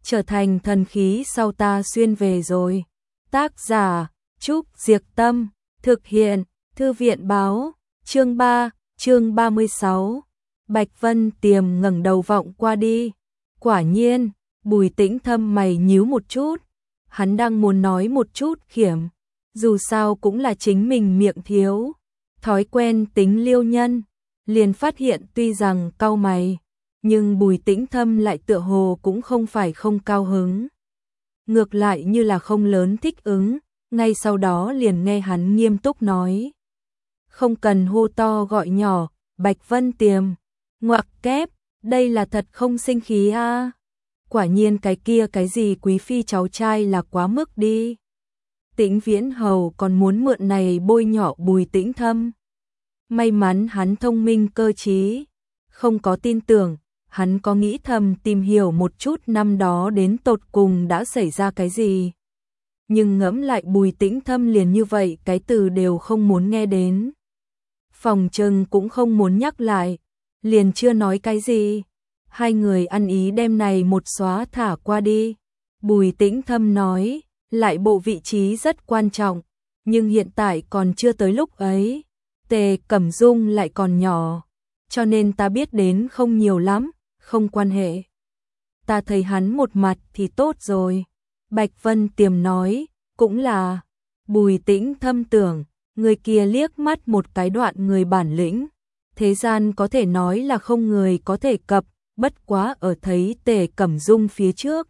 trở thành thần khí sau ta xuyên về rồi. Tác giả Trúc Diệc Tâm, thực hiện Thư viện Báo, chương 3, chương 36. Bạch Vân Tiềm ngẩng đầu vọng qua đi. Quả nhiên, Bùi Tĩnh Thâm mày nhíu một chút. Hắn đang muốn nói một chút khiểm, dù sao cũng là chính mình miệng thiếu, thói quen tính liêu nhân, liền phát hiện tuy rằng cau mày, nhưng Bùi Tĩnh Thâm lại tựa hồ cũng không phải không cao hứng. Ngược lại như là không lớn thích ứng, ngay sau đó liền nghe hắn nghiêm túc nói. Không cần hô to gọi nhỏ, Bạch Vân Tiềm, ngoặc kép, đây là thật không sinh khí a. Quả nhiên cái kia cái gì quý phi cháu trai là quá mức đi. Tĩnh Viễn Hầu còn muốn mượn này bôi nhọ Bùi Tĩnh Thâm. May mắn hắn thông minh cơ trí, không có tin tưởng, hắn có nghĩ thầm tìm hiểu một chút năm đó đến tột cùng đã xảy ra cái gì. Nhưng ngẫm lại Bùi Tĩnh Thâm liền như vậy cái từ đều không muốn nghe đến. Phòng trừng cũng không muốn nhắc lại, liền chưa nói cái gì. Hai người ăn ý đem này một xóa thả qua đi. Bùi Tĩnh Thâm nói, lại bộ vị trí rất quan trọng, nhưng hiện tại còn chưa tới lúc ấy. Tề Cẩm Dung lại còn nhỏ, cho nên ta biết đến không nhiều lắm, không quan hệ. Ta thấy hắn một mặt thì tốt rồi. Bạch Vân Tiềm nói, cũng là. Bùi Tĩnh Thâm tưởng, người kia liếc mắt một cái đoạn người bản lĩnh. Thế gian có thể nói là không người có thể cập, bất quá ở thấy Tề Cẩm Dung phía trước.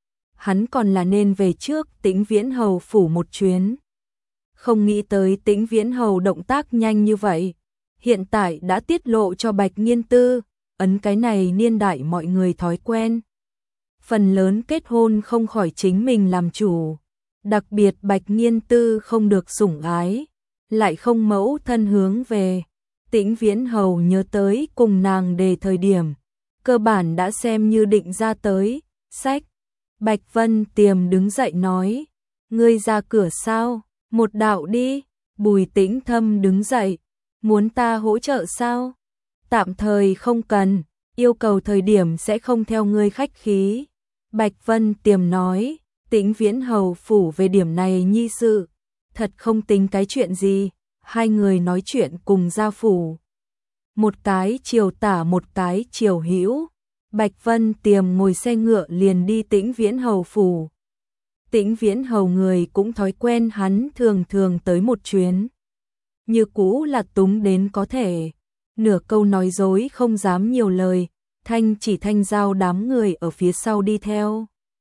Hắn còn là nên về trước Tĩnh Viễn Hầu phủ một chuyến. Không nghĩ tới Tĩnh Viễn Hầu động tác nhanh như vậy. Hiện tại đã tiết lộ cho Bạch Nghiên Tư, ấn cái này niên đại mọi người thói quen. Phần lớn kết hôn không khỏi chính mình làm chủ. Đặc biệt Bạch Nghiên Tư không được sủng ái, lại không mẫu thân hướng về. Tĩnh Viễn Hầu nhớ tới cùng nàng đề thời điểm, cơ bản đã xem như định ra tới, sách. Bạch Vân Tiềm đứng dậy nói, ngươi ra cửa sao, một đạo đi. Bùi Tĩnh Thâm đứng dậy, muốn ta hỗ trợ sao? Tạm thời không cần, yêu cầu thời điểm sẽ không theo ngươi khách khí. Bạch Vân Tiềm nói, Tĩnh Viễn Hầu phủ về điểm này nhi sự, thật không tính cái chuyện gì. Hai người nói chuyện cùng ra phủ. Một cái chiều tả một cái chiều hữu. Bạch Vân Tiềm ngồi xe ngựa liền đi Tĩnh Viễn Hầu phủ. Tĩnh Viễn Hầu người cũng thói quen hắn thường thường tới một chuyến. Như cũ là túng đến có thể. Nửa câu nói dối không dám nhiều lời, thanh giao đám người ở phía sau đi theo.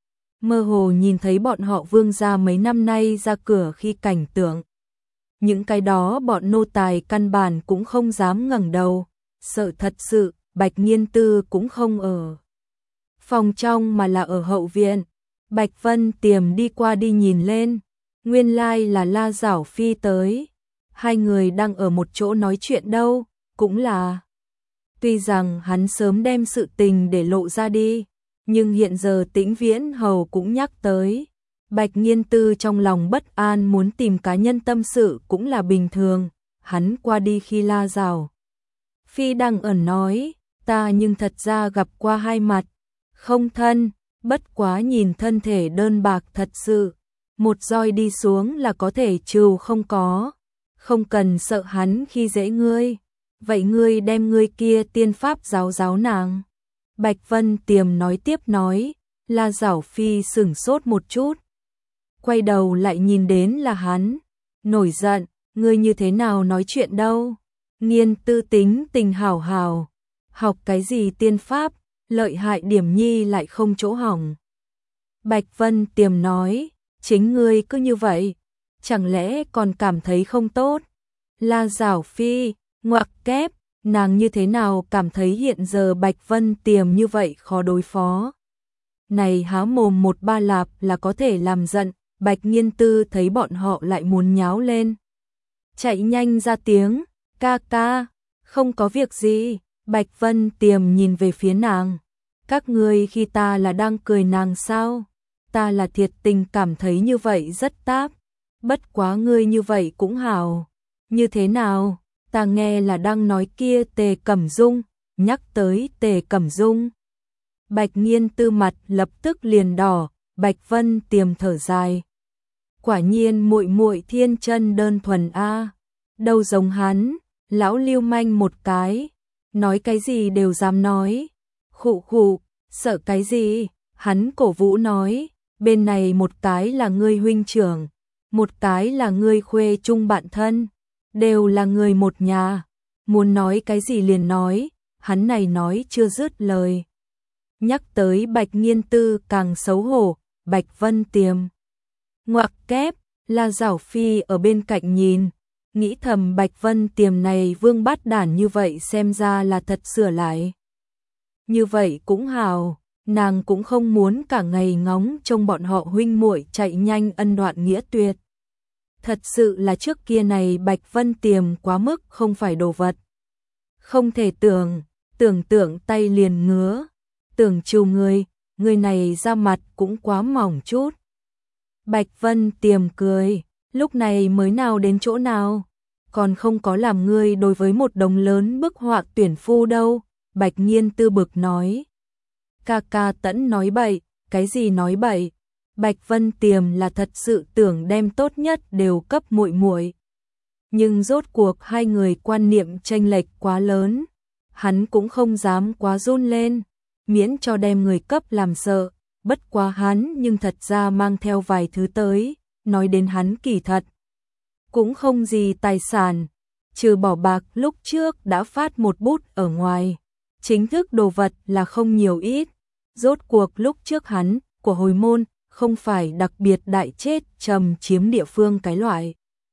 Mơ hồ nhìn thấy bọn họ Vương gia mấy năm nay ra cửa khi cảnh tượng. Những cái đó bọn nô tài căn bản cũng không dám ngẩng đầu, sợ thật sự, Bạch Nghiên Tư cũng không ở phòng trong mà là ở hậu viện. Bạch Vân Tiềm đi qua đi nhìn lên, nguyên lai là La Giảo Phi tới. Hai người đang ở một chỗ nói chuyện đâu, cũng là. Tuy rằng hắn sớm đem sự tình để lộ ra đi, nhưng hiện giờ Tĩnh Viễn Hầu cũng nhắc tới. Bạch Nghiên Tư trong lòng bất an muốn tìm cá nhân tâm sự cũng là bình thường. Hắn qua đi khi La Giảo Phi đang ẩn nói, ta nhưng thật ra gặp qua hai mặt, không thân, bất quá nhìn thân thể đơn bạc thật sự. Một roi đi xuống là có thể trừ không có, không cần sợ hắn khi dễ ngươi. Vậy ngươi đem ngươi kia tiên pháp giáo nàng. Bạch Vân Tiềm nói tiếp nói, La Giảo Phi sửng sốt một chút. Quay đầu lại nhìn đến là hắn, nổi giận, ngươi như thế nào nói chuyện đâu. Nghiên Tư tính tình hảo hảo, học cái gì tiên pháp, lợi hại điểm nhi lại không chỗ hỏng. Bạch Vân Tiềm nói, chính ngươi cứ như vậy, chẳng lẽ còn cảm thấy không tốt. La Giảo Phi, ngoặc kép, nàng như thế nào cảm thấy hiện giờ Bạch Vân Tiềm như vậy khó đối phó. Này há mồm một ba lạp là có thể làm giận. Bạch Nghiên Tư thấy bọn họ lại muốn nháo lên, chạy nhanh ra tiếng, ca ca, không có việc gì. Bạch Vân Tiềm nhìn về phía nàng, các ngươi khi ta là đang cười nàng sao? Ta là thiệt tình cảm thấy như vậy rất táp, bất quá ngươi như vậy cũng hảo. Như thế nào? Ta nghe là đang nói kia Tề Cẩm Dung, nhắc tới Tề Cẩm Dung. Bạch Nghiên Tư mặt lập tức liền đỏ, Bạch Vân Tiềm thở dài. Quả nhiên muội muội thiên chân đơn thuần a, đâu giống hắn, lão lưu manh một cái, nói cái gì đều dám nói. Khụ khụ, sợ cái gì? Hắn cổ vũ nói, bên này một cái là ngươi huynh trưởng, một cái là ngươi khuê chung bạn thân, đều là người một nhà, muốn nói cái gì liền nói, hắn này nói chưa dứt lời. Nhắc tới Bạch Nghiên Tư càng xấu hổ, Bạch Vân Tiềm. Ngoặc kép, La Giảo Phi ở bên cạnh nhìn, nghĩ thầm Bạch Vân Tiềm này vương bát đản như vậy xem ra là thật sửa lại. Như vậy cũng hào, nàng cũng không muốn cả ngày ngóng trông bọn họ huynh muội chạy nhanh ân đoạn nghĩa tuyệt. Thật sự là trước kia này Bạch Vân Tiềm quá mức không phải đồ vật. Không thể tưởng tượng tay liền ngứa, tưởng chiều người này ra mặt cũng quá mỏng chút. Bạch Vân Tiềm cười, lúc này mới nào đến chỗ nào, còn không có làm ngươi đối với một đống lớn bức họa tuyển phu đâu. Bạch Nghiên Tư bực nói. Ca ca Tẫn nói bậy, cái gì nói bậy? Bạch Vân Tiềm là thật sự tưởng đem tốt nhất đều cấp muội muội. Nhưng rốt cuộc hai người quan niệm chênh lệch quá lớn, hắn cũng không dám quá run lên, miễn cho đem người cấp làm sợ, bất quá hắn nhưng thật ra mang theo vài thứ tới, nói đến hắn kỳ thật. Cũng không gì tài sản, trừ bỏ bạc lúc trước đã phát một bút ở ngoài, chính thức đồ vật là không nhiều ít, rốt cuộc lúc trước hắn, của hồi môn, không phải đặc biệt đại chết trầm chiếm địa phương cái loại.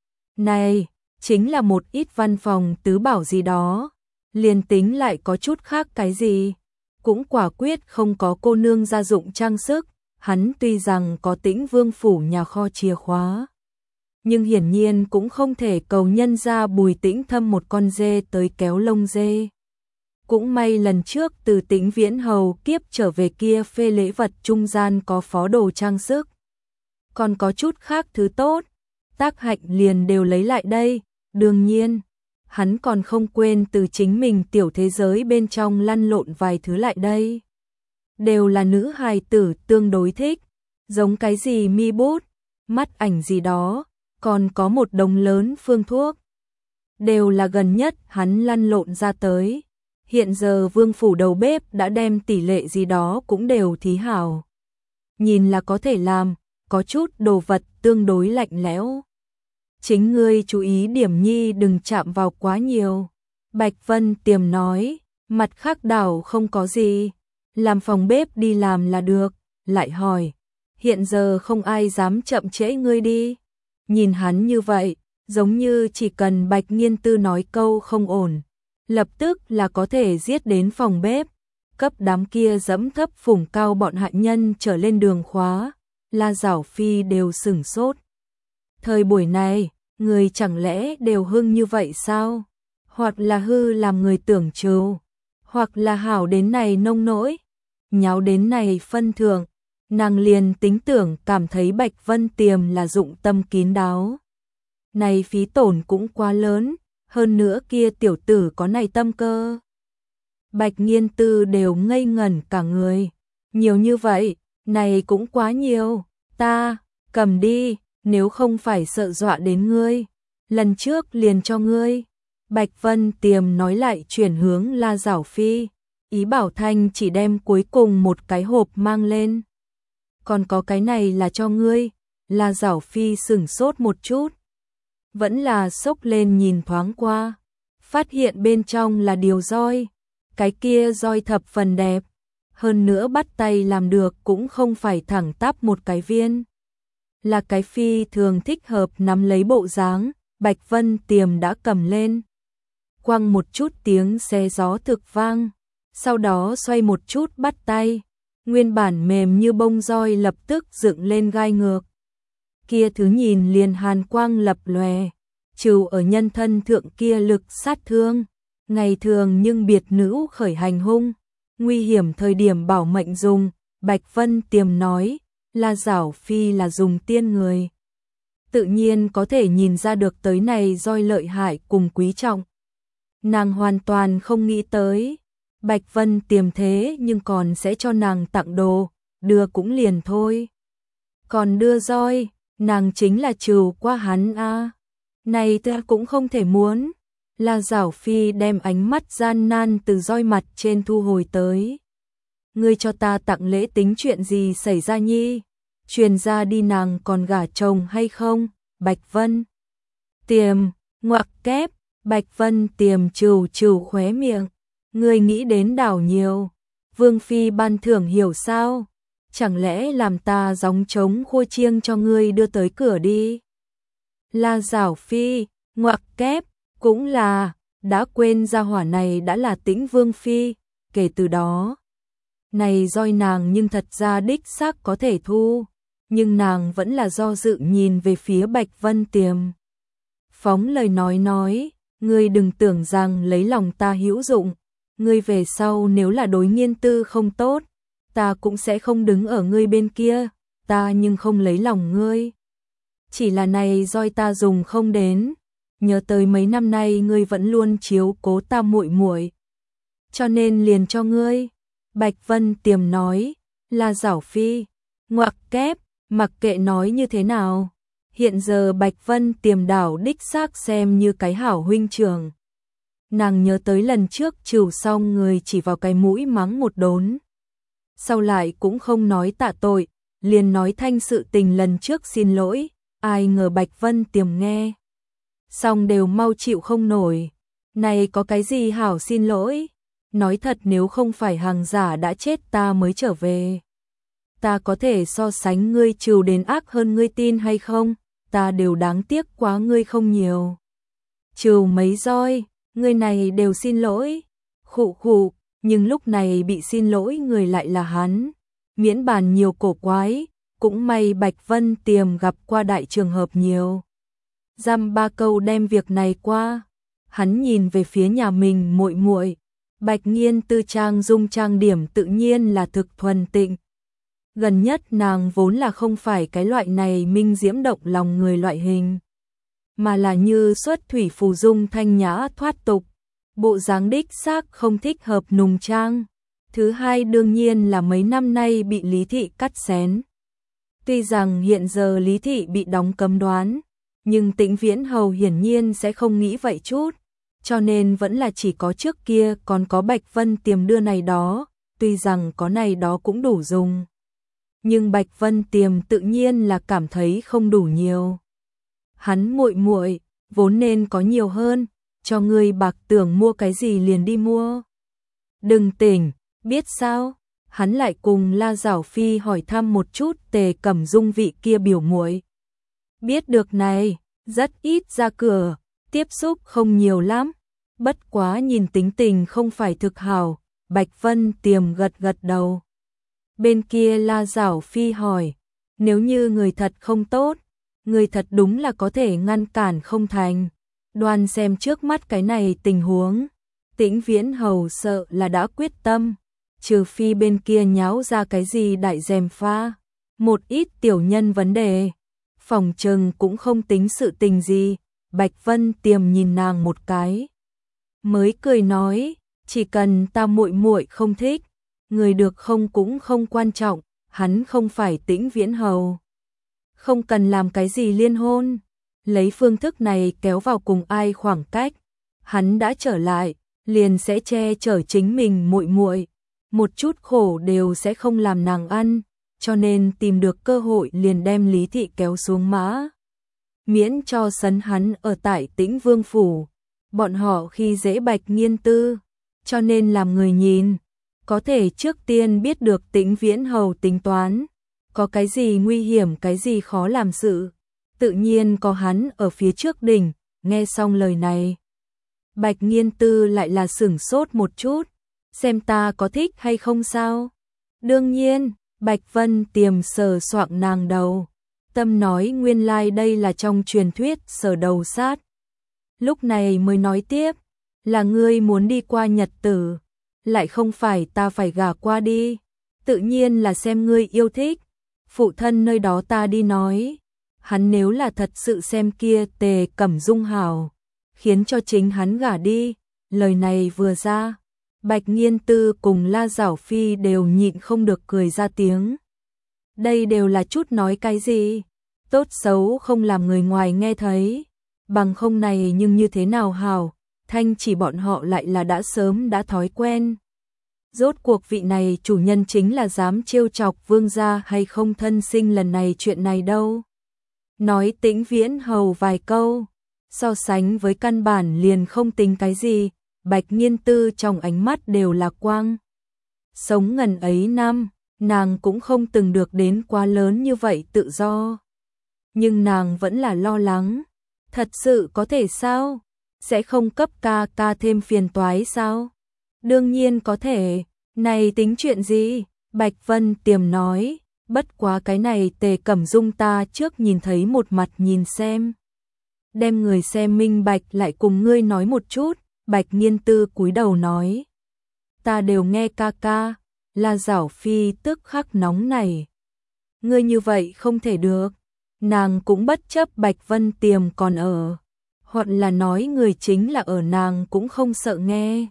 Này, chính là một ít văn phòng tứ bảo gì đó, liền tính lại có chút khác cái gì, cũng quả quyết không có cô nương gia dụng trang sức, hắn tuy rằng có Tĩnh Vương phủ nhà kho chìa khóa, nhưng hiển nhiên cũng không thể cầu nhân ra Bùi Tĩnh Thâm một con dê tới kéo lông dê. Cũng may lần trước từ Tĩnh Viễn Hầu kiếp trở về kia phê lễ vật trung gian có phó đồ trang sức. Còn có chút khác thứ tốt, Tác Hạnh liền đều lấy lại đây, đương nhiên, hắn còn không quên từ chính mình tiểu thế giới bên trong lăn lộn vài thứ lại đây. Đều là nữ hài tử tương đối thích, giống cái gì mi bút, mắt ảnh gì đó, còn có một đống lớn phương thuốc. Đều là gần nhất hắn lăn lộn ra tới. Hiện giờ Vương phủ đầu bếp đã đem tỷ lệ gì đó cũng đều thí hảo. Nhìn là có thể làm, có chút đồ vật tương đối lạnh lẽo. Chính ngươi chú ý điểm nhi đừng chạm vào quá nhiều. Bạch Vân Tiềm nói, mặt khác đảo không có gì. Làm phòng bếp đi làm là được, lại hỏi. Hiện giờ không ai dám chậm trễ ngươi đi. Nhìn hắn như vậy, giống như chỉ cần Bạch Nghiên Tư nói câu không ổn, lập tức là có thể giết đến phòng bếp, cấp đám kia dẫm thấp phủng cao bọn hạ nhân trở lên đường khóa. La Giảo Phi đều sửng sốt. Thời buổi này, người chẳng lẽ đều hưng như vậy sao? Hoặc là hư làm người tưởng trừu, hoặc là hảo đến này nông nỗi, nháo đến này phân thượng, nàng liền tính tưởng cảm thấy Bạch Vân Tiềm là dụng tâm kín đáo. Này phí tổn cũng quá lớn, hơn nữa kia tiểu tử có này tâm cơ. Bạch Nghiên Tư đều ngây ngẩn cả người, nhiều như vậy, này cũng quá nhiều, ta, cầm đi, nếu không phải sợ dọa đến ngươi, lần trước liền cho ngươi. Bạch Vân Tiềm nói lại chuyển hướng La Giảo Phi, ý bảo Thanh chỉ đem cuối cùng một cái hộp mang lên. Còn có cái này là cho ngươi. La Giảo Phi sửng sốt một chút, vẫn là sốc lên nhìn thoáng qua, phát hiện bên trong là điều roi, cái kia roi thập phần đẹp, hơn nữa bắt tay làm được cũng không phải thẳng tắp một cái viên, là cái phi thường thích hợp nắm lấy bộ dáng. Bạch Vân Tiềm đã cầm lên, quăng một chút tiếng xe gió thực vang, sau đó xoay một chút bắt tay, nguyên bản mềm như bông roi lập tức dựng lên gai ngược. Kia thứ nhìn liền hàn quang lập lòe, trừ ở nhân thân thượng kia lực sát thương, ngày thường nhưng biệt nữ khởi hành hung, nguy hiểm thời điểm bảo mệnh dùng. Bạch Vân Tiềm nói, La Giảo Phi là dùng tiên người, tự nhiên có thể nhìn ra được tới này roi lợi hại cùng quý trọng. Nàng hoàn toàn không nghĩ tới, Bạch Vân Tiềm thế nhưng còn sẽ cho nàng tặng đồ, đưa cũng liền thôi. Còn đưa roi, nàng chính là trừ qua hắn a. Này ta cũng không thể muốn. La Giảo Phi đem ánh mắt gian nan từ roi mặt trên thu hồi tới. Ngươi cho ta tặng lễ tính chuyện gì xảy ra nhi? Truyền ra đi nàng còn gả chồng hay không? Bạch Vân Tiềm, ngoặc kép, Bạch Vân Tiềm trừ khóe miệng. Ngươi nghĩ đến đảo nhiều. Vương Phi ban thưởng hiểu sao? Chẳng lẽ làm ta gióng trống khua chiêng cho ngươi đưa tới cửa đi? La Giảo Phi, ngoặc kép, cũng là, đã quên gia hỏa này đã là Tĩnh Vương Phi, kể từ đó. Này roi nàng nhưng thật ra đích xác có thể thu, nhưng nàng vẫn là do dự nhìn về phía Bạch Vân Tiềm. Phóng lời nói, ngươi đừng tưởng rằng lấy lòng ta hữu dụng, ngươi về sau nếu là đối Nghiên Tư không tốt, ta cũng sẽ không đứng ở ngươi bên kia, ta nhưng không lấy lòng ngươi. Chỉ là này roi ta dùng không đến, nhớ tới mấy năm nay ngươi vẫn luôn chiếu cố ta muội muội, cho nên liền cho ngươi. Bạch Vân Tiềm nói, La Giảo Phi, ngoặc kép, mặc kệ nói như thế nào, hiện giờ Bạch Vân Tiềm đảo đích xác xem như cái hảo huynh trưởng. Nàng nhớ tới lần trước trừ xong người chỉ vào cái mũi mắng một đốn. Sau lại cũng không nói tạ tội, liền nói thanh sự tình lần trước xin lỗi, ai ngờ Bạch Vân Tiềm nghe. Xong đều mau chịu không nổi, này có cái gì hảo xin lỗi, nói thật nếu không phải hàng giả đã chết ta mới trở về. Ta có thể so sánh ngươi trừ đến ác hơn ngươi tin hay không, ta đều đáng tiếc quá ngươi không nhiều. Trừ mấy roi, ngươi này đều xin lỗi, khụ khụ, nhưng lúc này bị xin lỗi người lại là hắn. Miễn bàn nhiều cổ quái, cũng may Bạch Vân Tiềm gặp qua đại trường hợp nhiều. Dăm ba câu đem việc này qua, hắn nhìn về phía nhà mình muội muội, Bạch Nghiên Tư trang dung trang điểm tự nhiên là thực thuần tịnh. Gần nhất nàng vốn là không phải cái loại này minh diễm động lòng người loại hình, mà là như xuất thủy phù dung thanh nhã thoát tục, bộ dáng đích xác không thích hợp nùng trang. Thứ hai đương nhiên là mấy năm nay bị Lý Thị cắt xén. Tuy rằng hiện giờ Lý Thị bị đóng cấm đoán, nhưng Tĩnh Viễn Hầu hiển nhiên sẽ không nghĩ vậy chút, cho nên vẫn là chỉ có trước kia còn có Bạch Vân Tiềm đưa này đó, tuy rằng có này đó cũng đủ dùng. Nhưng Bạch Vân Tiềm tự nhiên là cảm thấy không đủ nhiều. Hắn muội muội vốn nên có nhiều hơn, cho ngươi bạc tưởng mua cái gì liền đi mua. Đừng tỉnh, biết sao? Hắn lại cùng La Giảo Phi hỏi thăm một chút Tề Cẩm Dung vị kia biểu muội. Biết được này, rất ít ra cửa, tiếp xúc không nhiều lắm, bất quá nhìn tính tình không phải thực hảo. Bạch Vân Tiềm gật gật đầu. Bên kia La Giảo Phi hỏi, nếu như người thật không tốt, người thật đúng là có thể ngăn cản không thành. Đoan xem trước mắt cái này tình huống, Tĩnh Viễn Hầu sợ là đã quyết tâm, trừ phi bên kia nháo ra cái gì đại dèm pha, một ít tiểu nhân vấn đề, phòng trừng cũng không tính sự tình gì. Bạch Vân Tiềm nhìn nàng một cái, mới cười nói, chỉ cần ta muội muội không thích, người được không cũng không quan trọng, hắn không phải Tĩnh Viễn Hầu, không cần làm cái gì liên hôn, lấy phương thức này kéo vào cùng ai khoảng cách, hắn đã trở lại, liền sẽ che chở chính mình muội muội, một chút khổ đều sẽ không làm nàng ăn, cho nên tìm được cơ hội liền đem Lý Thị kéo xuống mã, miễn cho sấn hắn ở tại Tĩnh Vương phủ. Bọn họ khi dễ Bạch Nghiên Tư, cho nên làm người nhìn, có thể trước tiên biết được Tĩnh Viễn Hầu tính toán, có cái gì nguy hiểm cái gì khó làm sự, tự nhiên có hắn ở phía trước đỉnh. Nghe xong lời này, Bạch Nghiên Tư lại là sửng sốt một chút, xem ta có thích hay không sao? Đương nhiên, Bạch Vân Tiềm sờ soạng nàng đầu, tâm nói nguyên lai đây là trong truyền thuyết sở đầu sát. Lúc này mới nói tiếp, là ngươi muốn đi qua nhật tử, lại không phải ta phải gả qua đi, tự nhiên là xem ngươi yêu thích, phụ thân nơi đó ta đi nói, hắn nếu là thật sự xem kia Tề Cẩm Dung hảo, khiến cho chính hắn gả đi, lời này vừa ra, Bạch Nghiên Tư cùng La Giảo Phi đều nhịn không được cười ra tiếng. Đây đều là chút nói cái gì? Tốt xấu không làm người ngoài nghe thấy. Bằng không này nhưng như thế nào hảo, Thanh chỉ bọn họ lại là đã sớm đã thói quen. Rốt cuộc vị này chủ nhân chính là dám trêu chọc vương gia hay không thân sinh lần này chuyện này đâu. Nói Tĩnh Viễn Hầu vài câu, so sánh với căn bản liền không tính cái gì, Bạch Nghiên Tư trong ánh mắt đều là quang. Sống ngần ấy năm, nàng cũng không từng được đến quá lớn như vậy tự do. Nhưng nàng vẫn là lo lắng, thật sự có thể sao? Sẽ không cấp ca ca thêm phiền toái sao? Đương nhiên có thể, này tính chuyện gì? Bạch Vân Tiềm nói, bất quá cái này Tề Cẩm Dung ta trước nhìn thấy một mặt nhìn xem. Đem người xem minh bạch lại cùng ngươi nói một chút, Bạch Nghiên Tư cúi đầu nói. Ta đều nghe ca ca, La Giảo Phi tức khắc nóng này. Ngươi như vậy không thể được, nàng cũng bất chấp Bạch Vân Tiềm còn ở. Hoặc là nói người chính là ở nàng cũng không sợ nghe.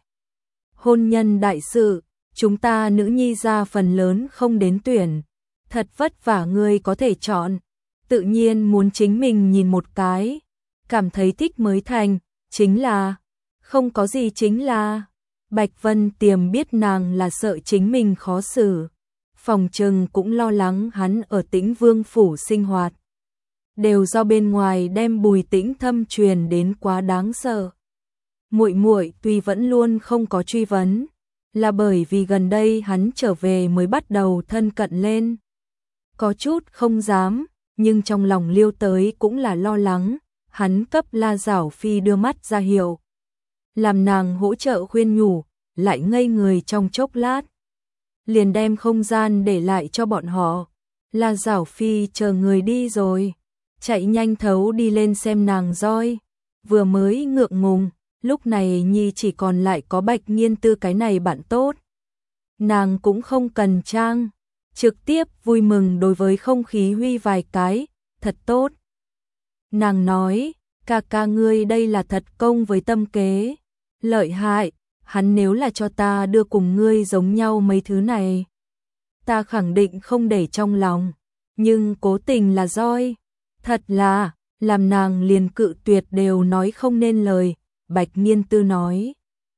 Hôn nhân đại sự, chúng ta nữ nhi ra phần lớn không đến tuyển. Thật vất vả ngươi có thể chọn, tự nhiên muốn chính mình nhìn một cái. Cảm thấy thích mới thành, chính là, không có gì chính là. Bạch Vân Tiềm biết nàng là sợ chính mình khó xử. Phòng trừng cũng lo lắng hắn ở Tĩnh Vương phủ sinh hoạt. Đều do bên ngoài đem Bùi Tĩnh Thâm truyền đến quá đáng sợ. Muội muội tuy vẫn luôn không có truy vấn, là bởi vì gần đây hắn trở về mới bắt đầu thân cận lên. Có chút không dám, nhưng trong lòng liêu tới cũng là lo lắng, hắn cấp La Giảo Phi đưa mắt ra hiệu. Làm nàng hỗ trợ khuyên nhủ, lại ngây người trong chốc lát. Liền đem không gian để lại cho bọn họ. La Giảo Phi chờ người đi rồi, chạy nhanh thấu đi lên xem nàng roi. Vừa mới ngượng ngùng, lúc này Nhi chỉ còn lại có Bạch Nghiên Tư cái này bạn tốt. Nàng cũng không cần trang, trực tiếp vui mừng đối với không khí huy vài cái, thật tốt. Nàng nói, ca ca ngươi đây là thật công với tâm kế, lợi hại, hắn nếu là cho ta đưa cùng ngươi giống nhau mấy thứ này. Ta khẳng định không để trong lòng, nhưng cố tình là roi, thật là, làm nàng liền cự tuyệt đều nói không nên lời. Bạch Nghiên Tư nói,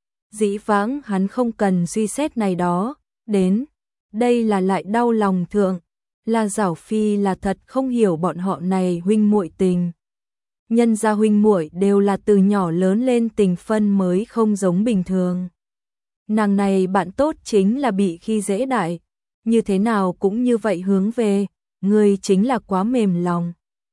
dĩ vãng hắn không cần suy xét này đó, đến, đây là lại đau lòng thượng, La Giảo Phi là thật không hiểu bọn họ này huynh muội tình. Nhân gia huynh muội đều là từ nhỏ lớn lên tình phân mới không giống bình thường. Nàng này bạn tốt chính là bị khi dễ đại, như thế nào cũng như vậy hướng về, người chính là quá mềm lòng.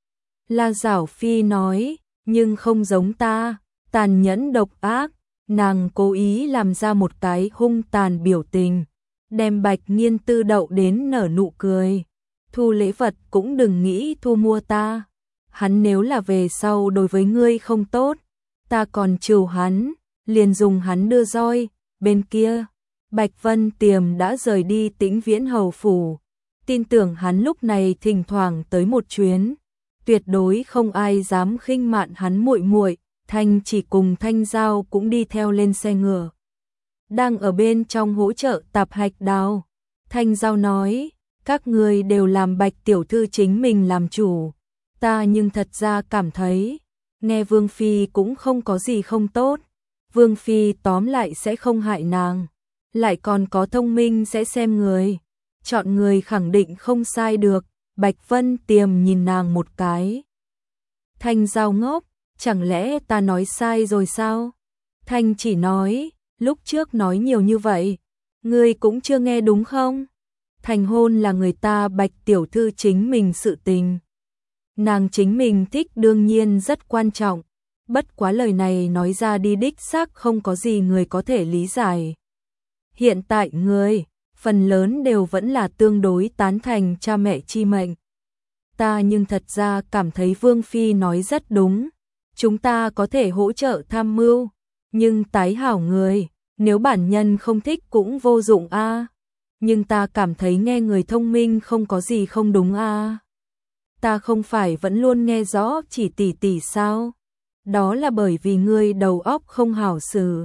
La Giảo Phi nói, nhưng không giống ta, tàn nhẫn độc ác, nàng cố ý làm ra một cái hung tàn biểu tình, đem Bạch Nghiên Tư đậu đến nở nụ cười. Thu lễ vật cũng đừng nghĩ thu mua ta, hắn nếu là về sau đối với ngươi không tốt, ta còn trừ hắn, liền dùng hắn đưa roi. Bên kia, Bạch Vân Tiềm đã rời đi Tĩnh Viễn Hầu phủ, tin tưởng hắn lúc này thỉnh thoảng tới một chuyến, tuyệt đối không ai dám khinh mạn hắn muội muội. Thanh chỉ cùng Thanh Giao cũng đi theo lên xe ngựa, đang ở bên trong hỗ trợ tạp hạch đào. Thanh Giao nói, các người đều làm Bạch tiểu thư chính mình làm chủ, ta nhưng thật ra cảm thấy, nghe Vương Phi cũng không có gì không tốt. Vương Phi tóm lại sẽ không hại nàng, lại còn có thông minh sẽ xem người, chọn người khẳng định không sai được. Bạch Vân Tiềm nhìn nàng một cái. Thanh Giao ngốc, chẳng lẽ ta nói sai rồi sao? Thanh chỉ nói, lúc trước nói nhiều như vậy, ngươi cũng chưa nghe đúng không? Thành hôn là người ta Bạch tiểu thư chính mình sự tình. Nàng chính mình thích đương nhiên rất quan trọng, bất quá lời này nói ra đi đích xác không có gì người có thể lý giải. Hiện tại người, phần lớn đều vẫn là tương đối tán thành cha mẹ chi mệnh. Ta nhưng thật ra cảm thấy Vương Phi nói rất đúng, chúng ta có thể hỗ trợ tham mưu, nhưng tái hảo người, nếu bản nhân không thích cũng vô dụng a. Nhưng ta cảm thấy nghe người thông minh không có gì không đúng a. Ta không phải vẫn luôn nghe rõ chỉ tỷ tỷ sao? Đó là bởi vì ngươi đầu óc không hảo xử.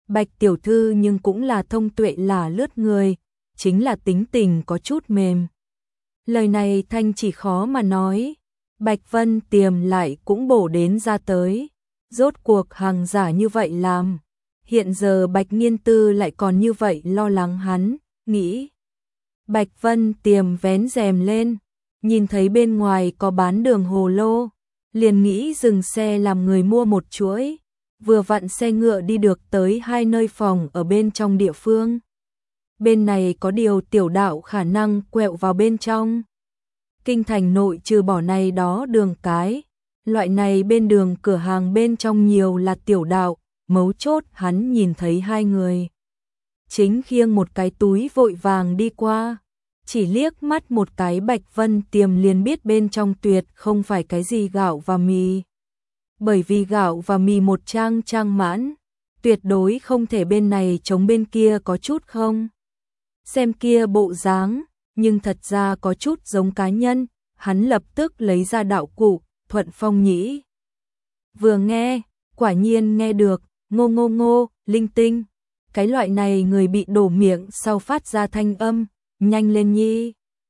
Bạch tiểu thư nhưng cũng là thông tuệ là lướt người, chính là tính tình có chút mềm. Lời này Thanh chỉ khó mà nói, Bạch Vân Tiềm lại cũng bổ đến ra tới. Rốt cuộc hàng giả như vậy làm, hiện giờ Bạch Nghiên Tư lại còn như vậy lo lắng hắn, nghĩ. Bạch Vân Tiềm vén rèm lên, nhìn thấy bên ngoài có bán đường hồ lô, liền nghĩ dừng xe làm người mua một chuỗi, vừa vặn xe ngựa đi được tới 2 nơi phòng ở bên trong địa phương. Bên này có điều tiểu đạo khả năng quẹo vào bên trong. Kinh thành nội trừ bỏ này đó đường cái, loại này bên đường cửa hàng bên trong nhiều là tiểu đạo, mấu chốt hắn nhìn thấy 2 người. Chính khiêng một cái túi vội vàng đi qua, chỉ liếc mắt một cái Bạch Vân Tiềm liền biết bên trong tuyệt không phải cái gì gạo và mì. Bởi vì gạo và mì một trang trang mãn, tuyệt đối không thể bên này chống bên kia có chút không. Xem kia bộ dáng, nhưng thật ra có chút giống cá nhân, hắn lập tức lấy ra đạo cụ, Thuận Phong Nhĩ. Vừa nghe, quả nhiên nghe được, ngô ngô ngô, linh tinh. Cái loại này người bị đổ miệng sau phát ra thanh âm, nhanh lên nhi.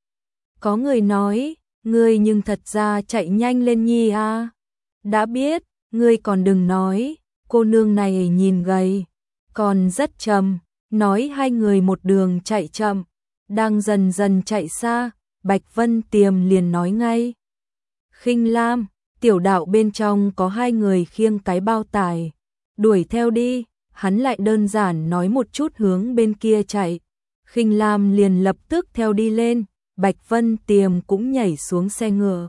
Có người nói, ngươi nhưng thật ra chạy nhanh lên nhi à. Đã biết, ngươi còn đừng nói, cô nương này nhìn gầy, còn rất chậm, nói 2 người một đường chạy chậm, đang dần dần chạy xa, Bạch Vân Tiềm liền nói ngay. Khinh Lam, tiểu đạo bên trong có 2 người khiêng cái bao tải, đuổi theo đi, hắn lại đơn giản nói một chút hướng bên kia chạy. Khinh Lam liền lập tức theo đi lên, Bạch Vân Tiềm cũng nhảy xuống xe ngựa.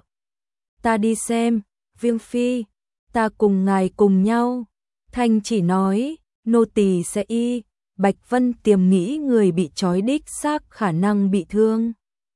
Ta đi xem, Vương Phi, ta cùng ngài cùng nhau. Thanh chỉ nói, nô tỳ sẽ y. Bạch Vân Tiềm nghĩ người bị trói đích xác khả năng bị thương.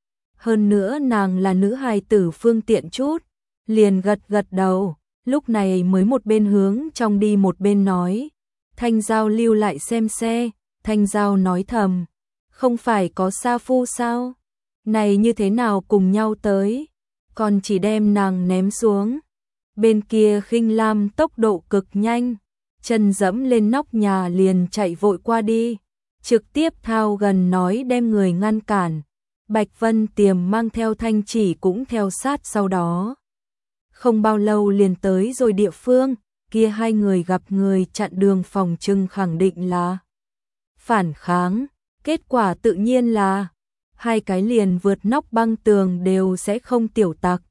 Hơn nữa nàng là nữ hài tử phương tiện chút, liền gật gật đầu, lúc này mới một bên hướng trong đi một bên nói. Thanh Giao lưu lại xem xe, Thanh Giao nói thầm, không phải có sa phu sao? Này như thế nào cùng nhau tới? Còn chỉ đem nàng ném xuống. Bên kia Khinh Lam tốc độ cực nhanh, chân dẫm lên nóc nhà liền chạy vội qua đi, trực tiếp thao gần nói đem người ngăn cản. Bạch Vân Tiềm mang theo Thanh chỉ cũng theo sát sau đó. Không bao lâu liền tới rồi địa phương, kia 2 người gặp người chặn đường phòng trưng khẳng định là phản kháng, kết quả tự nhiên là 2 cái liền vượt nóc băng tường đều sẽ không tiểu tặc.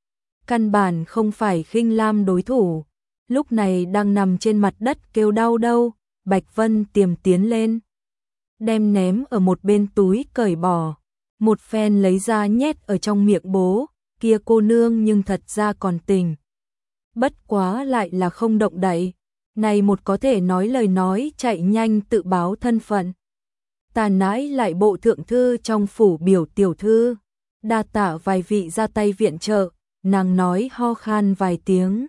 Căn bản không phải Khinh Lam đối thủ, lúc này đang nằm trên mặt đất kêu đau đâu, Bạch Vân Tiềm tiến lên, đem ném ở một bên túi cởi bỏ, một phen lấy ra nhét ở trong miệng bố, kia cô nương nhưng thật ra còn tỉnh. Bất quá lại là không động đậy, này một có thể nói lời nói chạy nhanh tự báo thân phận. Ta nãi lại bộ thượng thư trong phủ biểu tiểu thư, đa tạ vài vị ra tay viện trợ, nàng nói ho khan vài tiếng.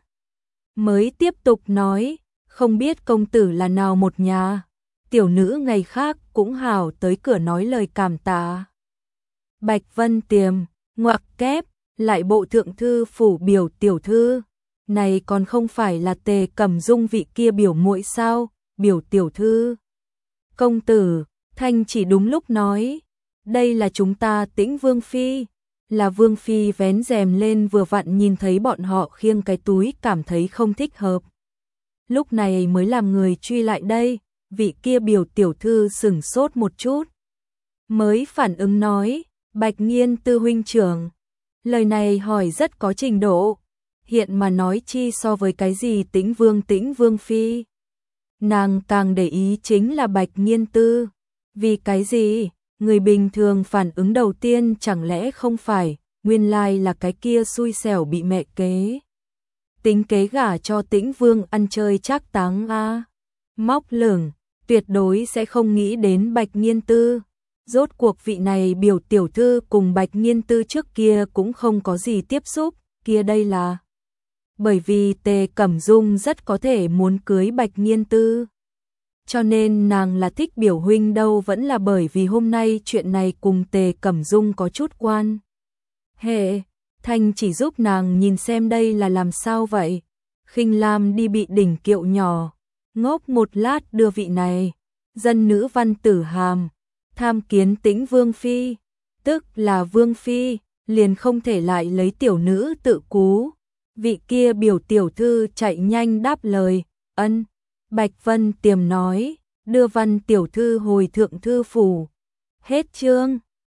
Mới tiếp tục nói, không biết công tử là nào một nhà, tiểu nữ ngày khác cũng hảo tới cửa nói lời cảm tạ. Bạch Vân Tiềm, ngoặc kép, lại bộ thượng thư phủ biểu tiểu thư, này còn không phải là Tề Cẩm Dung vị kia biểu muội sao, biểu tiểu thư. Công tử, Thanh chỉ đúng lúc nói, đây là chúng ta Tĩnh Vương Phi, là Vương Phi vén rèm lên vừa vặn nhìn thấy bọn họ khiêng cái túi cảm thấy không thích hợp. Lúc này mới làm người truy lại đây, vị kia biểu tiểu thư sửng sốt một chút. Mới phản ứng nói, Bạch Nghiên Tư huynh trưởng. Lời này hỏi rất có trình độ, hiện mà nói chi so với cái gì Tĩnh Vương Phi. Nàng càng để ý chính là Bạch Nghiên Tư. Vì cái gì? Người bình thường phản ứng đầu tiên chẳng lẽ không phải, nguyên lai là cái kia xui xẻo bị mẹ kế. Tính kế gả cho Tĩnh Vương ăn chơi trác táng a. Móc lửng, tuyệt đối sẽ không nghĩ đến Bạch Nghiên Tư. Rốt cuộc vị này biểu tiểu thư cùng Bạch Nghiên Tư trước kia cũng không có gì tiếp xúc, kia đây là bởi vì Tề Cẩm Dung rất có thể muốn cưới Bạch Nghiên Tư. Cho nên nàng là thích biểu huynh đâu vẫn là bởi vì hôm nay chuyện này cùng Tề Cẩm Dung có chút quan hệ. Thanh chỉ giúp nàng nhìn xem đây là làm sao vậy. Khinh Lam đi bị đỉnh kiệu nhỏ, ngốc một lát đưa vị này, dân nữ văn tử hàm, tham kiến Tĩnh Vương Phi, tức là Vương Phi, liền không thể lại lấy tiểu nữ tự cú. Vị kia biểu tiểu thư chạy nhanh đáp lời, ân. Bạch Vân Tiềm nói, đưa văn tiểu thư hồi thượng thư phủ. Hết chương.